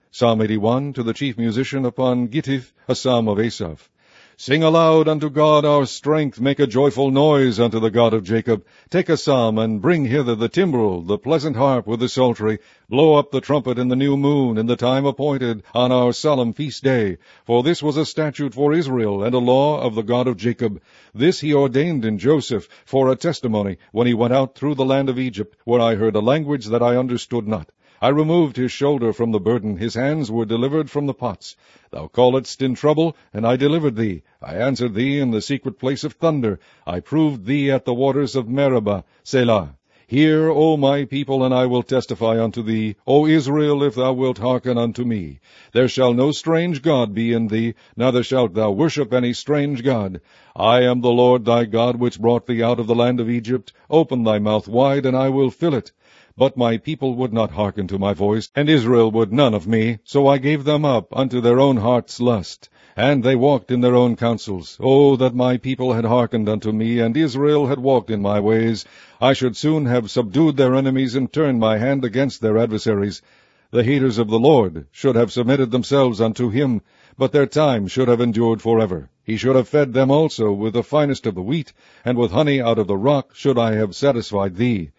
Psalm 81, to the chief musician upon Gittith, a psalm of Asaph. Sing aloud unto God our strength, make a joyful noise unto the God of Jacob. Take a psalm, and bring hither the timbrel, the pleasant harp with the psaltery. Blow up the trumpet in the new moon, in the time appointed, on our solemn feast day. For this was a statute for Israel, and a law of the God of Jacob. This he ordained in Joseph, for a testimony, when he went out through the land of Egypt, where I heard a language that I understood not. I removed his shoulder from the burden, his hands were delivered from the pots. Thou calledst in trouble, and I delivered thee. I answered thee in the secret place of thunder. I proved thee at the waters of Meribah. Selah. Hear, O my people, and I will testify unto thee. O Israel, if thou wilt hearken unto me. There shall no strange God be in thee, neither shalt thou worship any strange God. I am the Lord thy God, which brought thee out of the land of Egypt. Open thy mouth wide, and I will fill it. But my people would not hearken to my voice, and Israel would none of me. So I gave them up unto their own heart's lust, and they walked in their own counsels. O that my people had hearkened unto me, and Israel had walked in my ways! I should soon have subdued their enemies, and turned my hand against their adversaries. The haters of the Lord should have submitted themselves unto him, but their time should have endured forever. He should have fed them also with the finest of the wheat, and with honey out of the rock should I have satisfied thee.